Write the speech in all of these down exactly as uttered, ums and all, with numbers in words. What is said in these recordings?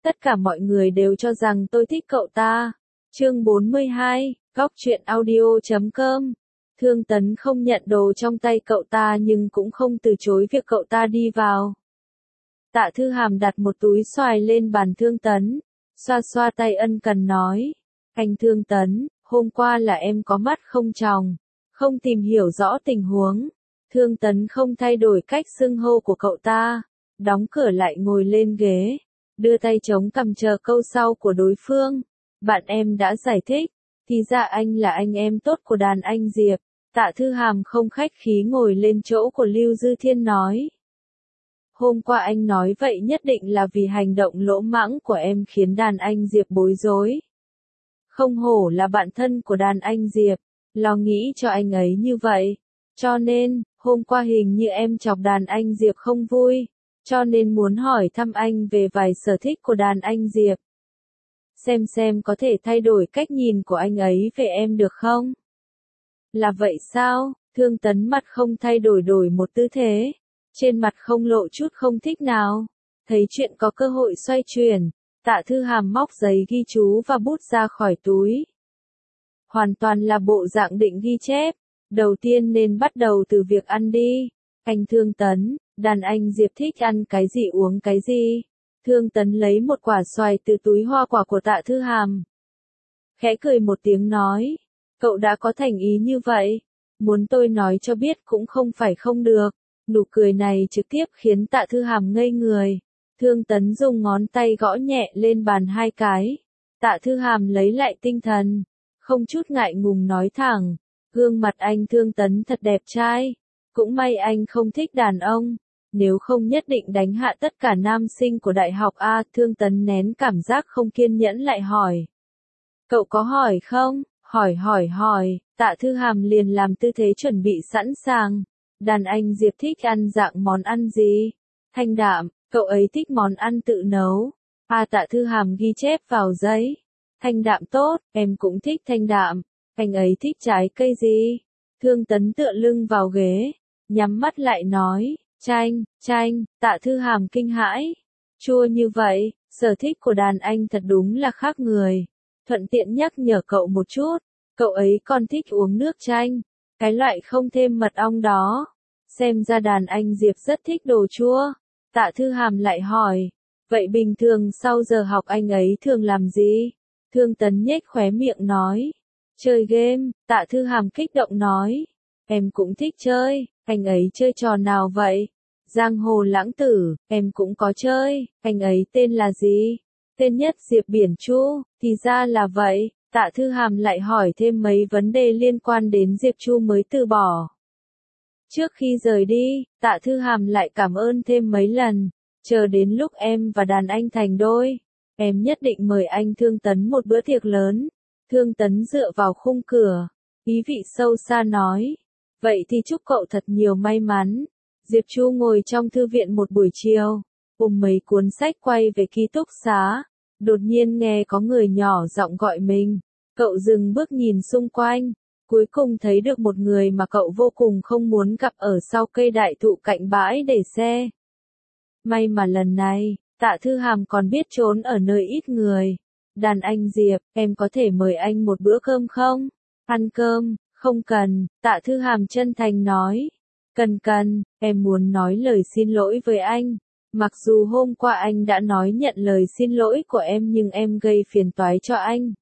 Tất cả mọi người đều cho rằng tôi thích cậu ta. Chương bốn mươi hai, góc truyện audio chấm com. Thương Tấn không nhận đồ trong tay cậu ta nhưng cũng không từ chối việc cậu ta đi vào. Tạ Thư Hàm đặt một túi xoài lên bàn Thương Tấn, xoa xoa tay ân cần nói. Anh Thương Tấn, hôm qua là em có mắt không tròng, không tìm hiểu rõ tình huống. Thương Tấn không thay đổi cách xưng hô của cậu ta, đóng cửa lại ngồi lên ghế, đưa tay chống cằm chờ câu sau của đối phương. Bạn em đã giải thích, thì ra anh là anh em tốt của đàn anh Diệp. Tạ Thư Hàm không khách khí ngồi lên chỗ của Lưu Dư Thiên nói. Hôm qua anh nói vậy nhất định là vì hành động lỗ mãng của em khiến đàn anh Diệp bối rối. Không hổ là bạn thân của đàn anh Diệp, lo nghĩ cho anh ấy như vậy. Cho nên, hôm qua hình như em chọc đàn anh Diệp không vui, cho nên muốn hỏi thăm anh về vài sở thích của đàn anh Diệp. Xem xem có thể thay đổi cách nhìn của anh ấy về em được không? Là vậy sao? Thương Tấn mặt không thay đổi đổi một tư thế, trên mặt không lộ chút không thích nào. Thấy chuyện có cơ hội xoay chuyển, Tạ Thư Hàm móc giấy ghi chú và bút ra khỏi túi. Hoàn toàn là bộ dạng định ghi chép. Đầu tiên nên bắt đầu từ việc ăn đi. Anh Thương Tấn, đàn anh Diệp thích ăn cái gì uống cái gì? Thương Tấn lấy một quả xoài từ túi hoa quả của Tạ Thư Hàm. Khẽ cười một tiếng nói, cậu đã có thành ý như vậy, muốn tôi nói cho biết cũng không phải không được. Nụ cười này trực tiếp khiến Tạ Thư Hàm ngây người. Thương Tấn dùng ngón tay gõ nhẹ lên bàn hai cái. Tạ Thư Hàm lấy lại tinh thần, không chút ngại ngùng nói thẳng, gương mặt anh Thương Tấn thật đẹp trai, cũng may anh không thích đàn ông, nếu không nhất định đánh hạ tất cả nam sinh của đại học A. Thương Tấn nén cảm giác không kiên nhẫn lại hỏi. Cậu có hỏi không? Hỏi hỏi hỏi, Tạ Thư Hàm liền làm tư thế chuẩn bị sẵn sàng. Đàn anh Diệp thích ăn dạng món ăn gì? Thanh đạm, cậu ấy thích món ăn tự nấu. A. Tạ Thư Hàm ghi chép vào giấy. Thanh đạm tốt, em cũng thích thanh đạm. Anh ấy thích trái cây gì? Thương Tấn tựa lưng vào ghế, nhắm mắt lại nói, chanh, chanh. Tạ Thư Hàm kinh hãi. Chua như vậy, sở thích của đàn anh thật đúng là khác người. Thuận tiện nhắc nhở cậu một chút, cậu ấy còn thích uống nước chanh, cái loại không thêm mật ong đó. Xem ra đàn anh Diệp rất thích đồ chua. Tạ Thư Hàm lại hỏi, vậy bình thường sau giờ học anh ấy thường làm gì? Thương Tấn nhếch khóe miệng nói, chơi game. Tạ Thư Hàm kích động nói, em cũng thích chơi, anh ấy chơi trò nào vậy? Giang hồ lãng tử, em cũng có chơi, anh ấy tên là gì? Tên Nhất Diệp Biển Chu, thì ra là vậy. Tạ Thư Hàm lại hỏi thêm mấy vấn đề liên quan đến Diệp Chu mới từ bỏ. Trước khi rời đi, Tạ Thư Hàm lại cảm ơn thêm mấy lần, chờ đến lúc em và đàn anh thành đôi, em nhất định mời anh Thương Tấn một bữa tiệc lớn. Thương Tấn dựa vào khung cửa, ý vị sâu xa nói, vậy thì chúc cậu thật nhiều may mắn. Diệp Chu ngồi trong thư viện một buổi chiều, ôm mấy cuốn sách quay về ký túc xá, đột nhiên nghe có người nhỏ giọng gọi mình. Cậu dừng bước nhìn xung quanh, cuối cùng thấy được một người mà cậu vô cùng không muốn gặp ở sau cây đại thụ cạnh bãi để xe. May mà lần này, Tạ Thư Hàm còn biết trốn ở nơi ít người. Đàn anh Diệp, em có thể mời anh một bữa cơm không? Ăn cơm, không cần. Tạ Thư Hàm chân thành nói. Cần cần, em muốn nói lời xin lỗi với anh. Mặc dù hôm qua anh đã nói nhận lời xin lỗi của em nhưng em gây phiền toái cho anh.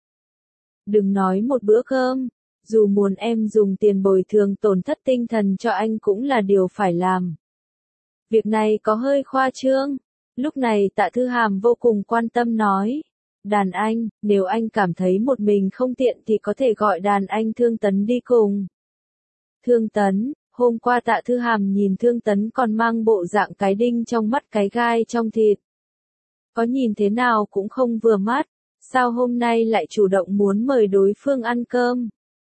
Đừng nói một bữa cơm, dù muốn em dùng tiền bồi thường tổn thất tinh thần cho anh cũng là điều phải làm. Việc này có hơi khoa trương. Lúc này Tạ Thư Hàm vô cùng quan tâm nói. Đàn anh, nếu anh cảm thấy một mình không tiện thì có thể gọi đàn anh Thương Tấn đi cùng. Thương Tấn, hôm qua Tạ Thư Hàm nhìn Thương Tấn còn mang bộ dạng cái đinh trong mắt cái gai trong thịt. Có nhìn thế nào cũng không vừa mắt, sao hôm nay lại chủ động muốn mời đối phương ăn cơm?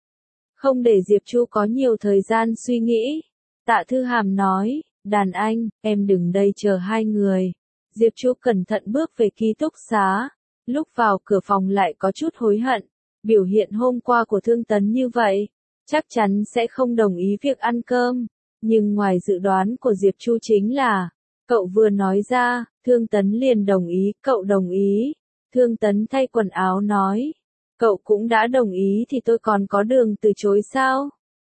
Không để Diệp Chu có nhiều thời gian suy nghĩ, Tạ Thư Hàm nói, đàn anh, em đừng đây chờ hai người. Diệp Chu cẩn thận bước về ký túc xá, lúc vào cửa phòng lại có chút hối hận, biểu hiện hôm qua của Thương Tấn như vậy, chắc chắn sẽ không đồng ý việc ăn cơm, nhưng ngoài dự đoán của Diệp Chu chính là, Cậu vừa nói ra, Thương Tấn liền đồng ý, cậu đồng ý. Thương Tấn thay quần áo nói, cậu cũng đã đồng ý thì tôi còn có đường từ chối sao?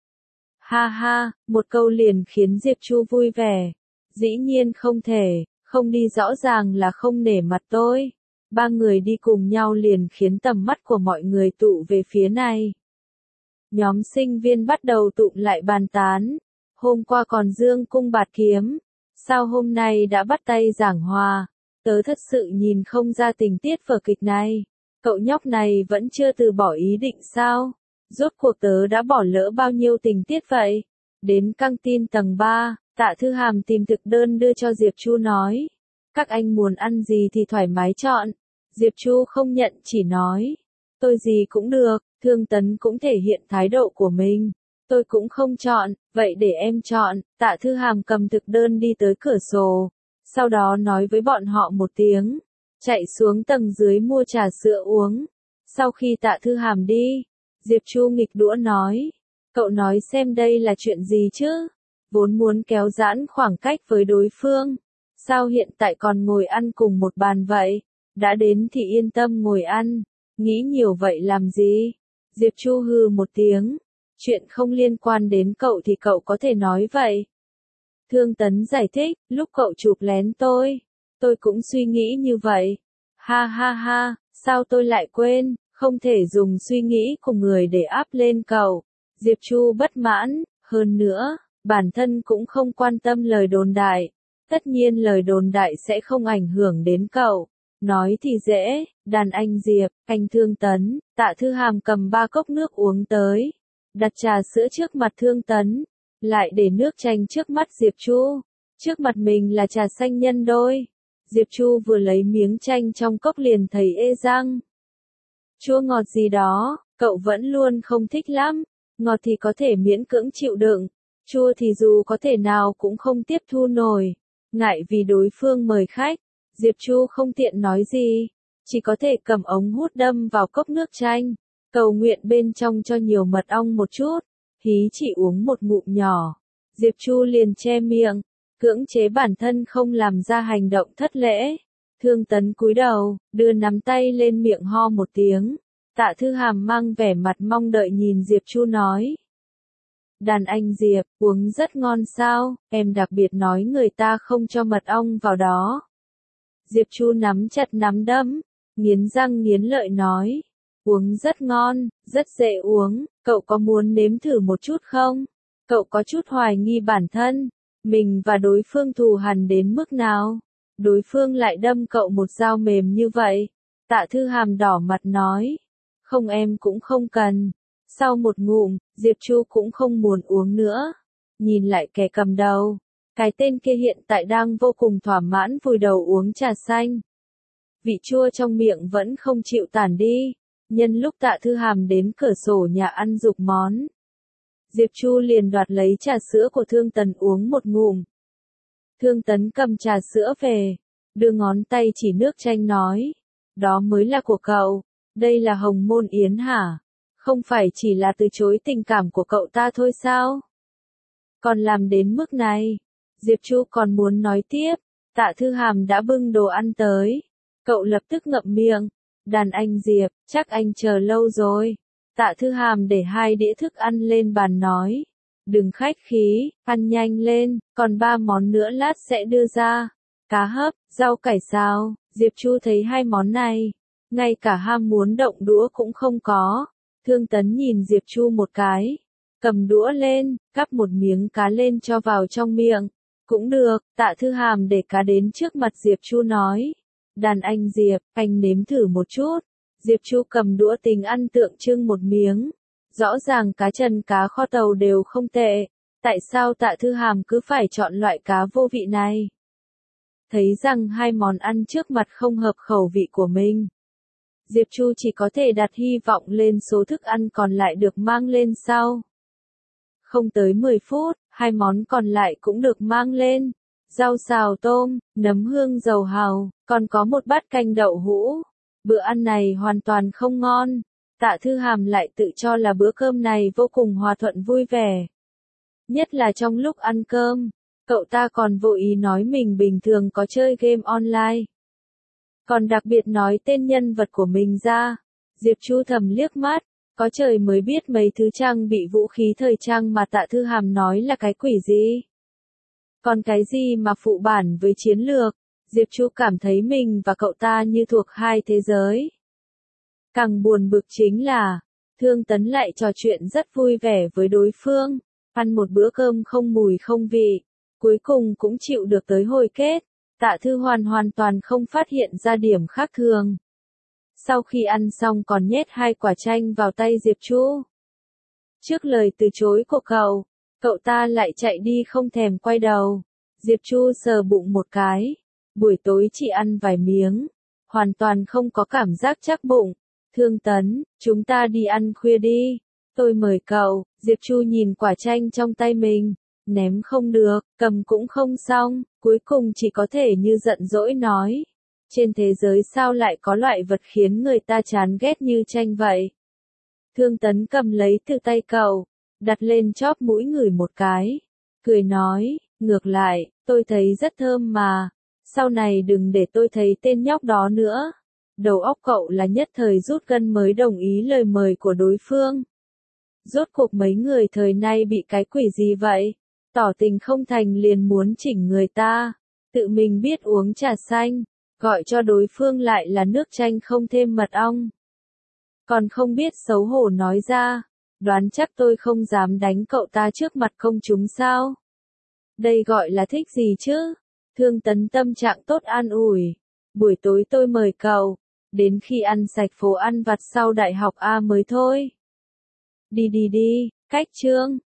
Ha ha, một câu liền khiến Diệp Chu vui vẻ. Dĩ nhiên không thể, không đi rõ ràng là không nể mặt tôi. Ba người đi cùng nhau liền khiến tầm mắt của mọi người tụ về phía này. Nhóm sinh viên bắt đầu tụ lại bàn tán. Hôm qua còn dương cung bạt kiếm. Sao hôm nay đã bắt tay giảng hòa? Tớ thật sự nhìn không ra tình tiết vở kịch này. Cậu nhóc này vẫn chưa từ bỏ ý định sao? Rốt cuộc tớ đã bỏ lỡ bao nhiêu tình tiết vậy? Đến căng tin tầng ba, Tạ Thư Hàm tìm thực đơn đưa cho Diệp Chu nói. Các anh muốn ăn gì thì thoải mái chọn. Diệp Chu không nhận chỉ nói. Tôi gì cũng được, Thương Tấn cũng thể hiện thái độ của mình. Tôi cũng không chọn, vậy để em chọn. Tạ Thư Hàm cầm thực đơn đi tới cửa sổ. Sau đó nói với bọn họ một tiếng. Chạy xuống tầng dưới mua trà sữa uống. Sau khi Tạ Thư Hàm đi, Diệp Chu nghịch đũa nói. Cậu nói xem đây là chuyện gì chứ? Vốn muốn kéo giãn khoảng cách với đối phương. Sao hiện tại còn ngồi ăn cùng một bàn vậy? Đã đến thì yên tâm ngồi ăn. Nghĩ nhiều vậy làm gì? Diệp Chu hừ một tiếng. Chuyện không liên quan đến cậu thì cậu có thể nói vậy. Thương Tấn giải thích, lúc cậu chụp lén tôi. Tôi cũng suy nghĩ như vậy. Ha ha ha, sao tôi lại quên, không thể dùng suy nghĩ của người để áp lên cậu. Diệp Chu bất mãn, hơn nữa, bản thân cũng không quan tâm lời đồn đại. Tất nhiên lời đồn đại sẽ không ảnh hưởng đến cậu. Nói thì dễ, đàn anh Diệp, anh Thương Tấn, Tạ Thư Hàm cầm ba cốc nước uống tới. Đặt trà sữa trước mặt Thương Tấn, lại để nước chanh trước mắt Diệp Chu. Trước mặt mình là trà xanh nhân đôi. Diệp Chu vừa lấy miếng chanh trong cốc liền thấy ê răng. Chua ngọt gì đó, cậu vẫn luôn không thích lắm. Ngọt thì có thể miễn cưỡng chịu đựng. Chua thì dù có thể nào cũng không tiếp thu nổi. Ngại vì đối phương mời khách, Diệp Chu không tiện nói gì. Chỉ có thể cầm ống hút đâm vào cốc nước chanh. Cầu nguyện bên trong cho nhiều mật ong một chút. Hí chỉ uống một ngụm nhỏ. Diệp Chu liền che miệng. Cưỡng chế bản thân không làm ra hành động thất lễ. Thương Tấn cúi đầu, đưa nắm tay lên miệng ho một tiếng. Tạ Thư Hàm mang vẻ mặt mong đợi nhìn Diệp Chu nói. Đàn anh Diệp, uống rất ngon sao, em đặc biệt nói người ta không cho mật ong vào đó. Diệp Chu nắm chặt nắm đấm, nghiến răng nghiến lợi nói. Uống rất ngon, rất dễ uống, cậu có muốn nếm thử một chút không? Cậu có chút hoài nghi bản thân. Mình và đối phương thù hằn đến mức nào? Đối phương lại đâm cậu một dao mềm như vậy. Tạ Thư Hàm đỏ mặt nói. Không em cũng không cần. Sau một ngụm, Diệp Chu cũng không muốn uống nữa. Nhìn lại kẻ cầm đầu. Cái tên kia hiện tại đang vô cùng thỏa mãn vùi đầu uống trà xanh. Vị chua trong miệng vẫn không chịu tản đi. Nhân lúc Tạ Thư Hàm đến cửa sổ nhà ăn dục món. Diệp Chu liền đoạt lấy trà sữa của Thương Tấn uống một ngụm. Thương Tấn cầm trà sữa về, đưa ngón tay chỉ nước chanh nói. Đó mới là của cậu, đây là hồng môn yến hả? Không phải chỉ là từ chối tình cảm của cậu ta thôi sao? Còn làm đến mức này, Diệp Chu còn muốn nói tiếp, Tạ Thư Hàm đã bưng đồ ăn tới. Cậu lập tức ngậm miệng, đàn anh Diệp, chắc anh chờ lâu rồi. Tạ Thư Hàm để hai đĩa thức ăn lên bàn nói. Đừng khách khí, ăn nhanh lên, còn ba món nữa lát sẽ đưa ra. Cá hấp, rau cải xào, Diệp Chu thấy hai món này. Ngay cả ham muốn động đũa cũng không có. Thương Tấn nhìn Diệp Chu một cái. Cầm đũa lên, cắp một miếng cá lên cho vào trong miệng. Cũng được, Tạ Thư Hàm để cá đến trước mặt Diệp Chu nói. Đàn anh Diệp, anh nếm thử một chút. Diệp Chu cầm đũa tính ăn tượng trưng một miếng. Rõ ràng cá trần cá kho tàu đều không tệ. Tại sao Tạ Thư Hàm cứ phải chọn loại cá vô vị này? Thấy rằng hai món ăn trước mặt không hợp khẩu vị của mình. Diệp Chu chỉ có thể đặt hy vọng lên số thức ăn còn lại được mang lên sau. Không tới mười phút, hai món còn lại cũng được mang lên. Rau xào tôm, nấm hương dầu hào, còn có một bát canh đậu hũ. Bữa ăn này hoàn toàn không ngon. Tạ Thư Hàm lại tự cho là bữa cơm này vô cùng hòa thuận vui vẻ. Nhất là trong lúc ăn cơm, Cậu ta còn vô ý nói mình bình thường có chơi game online. Còn đặc biệt nói tên nhân vật của mình ra. Diệp Chu thầm liếc mắt, có trời mới biết mấy thứ trang bị vũ khí thời trang mà Tạ Thư Hàm nói là cái quỷ gì. Còn cái gì mà phụ bản với chiến lược, Diệp Chu cảm thấy mình và cậu ta như thuộc hai thế giới. Càng buồn bực chính là, Thương Tấn lại trò chuyện rất vui vẻ với đối phương, ăn một bữa cơm không mùi không vị, cuối cùng cũng chịu được tới hồi kết. Tạ Thư Hoàn hoàn toàn không phát hiện ra điểm khác thường. Sau khi ăn xong còn nhét hai quả chanh vào tay Diệp Chu. Trước lời từ chối của cậu, cậu ta lại chạy đi không thèm quay đầu. Diệp Chu sờ bụng một cái. Buổi tối chỉ ăn vài miếng, hoàn toàn không có cảm giác chắc bụng. Thương Tấn, chúng ta đi ăn khuya đi. Tôi mời cậu. Diệp Chu nhìn quả chanh trong tay mình. Ném không được, cầm cũng không xong, cuối cùng chỉ có thể như giận dỗi nói. Trên thế giới sao lại có loại vật khiến người ta chán ghét như chanh vậy? Thương Tấn cầm lấy từ tay cậu, đặt lên chóp mũi ngửi một cái, cười nói, ngược lại, tôi thấy rất thơm mà, sau này đừng để tôi thấy tên nhóc đó nữa. Đầu óc cậu là nhất thời rút gân mới đồng ý lời mời của đối phương. Rốt cuộc mấy người thời nay bị cái quỷ gì vậy? Tỏ tình không thành liền muốn chỉnh người ta, tự mình biết uống trà xanh, gọi cho đối phương lại là nước chanh không thêm mật ong. Còn không biết xấu hổ nói ra, đoán chắc tôi không dám đánh cậu ta trước mặt công chúng sao? Đây gọi là thích gì chứ? Thương Tấn tâm trạng tốt an ủi. Buổi tối tôi mời cậu, đến khi ăn sạch phố ăn vặt sau đại học A mới thôi. Đi đi đi, cách chương.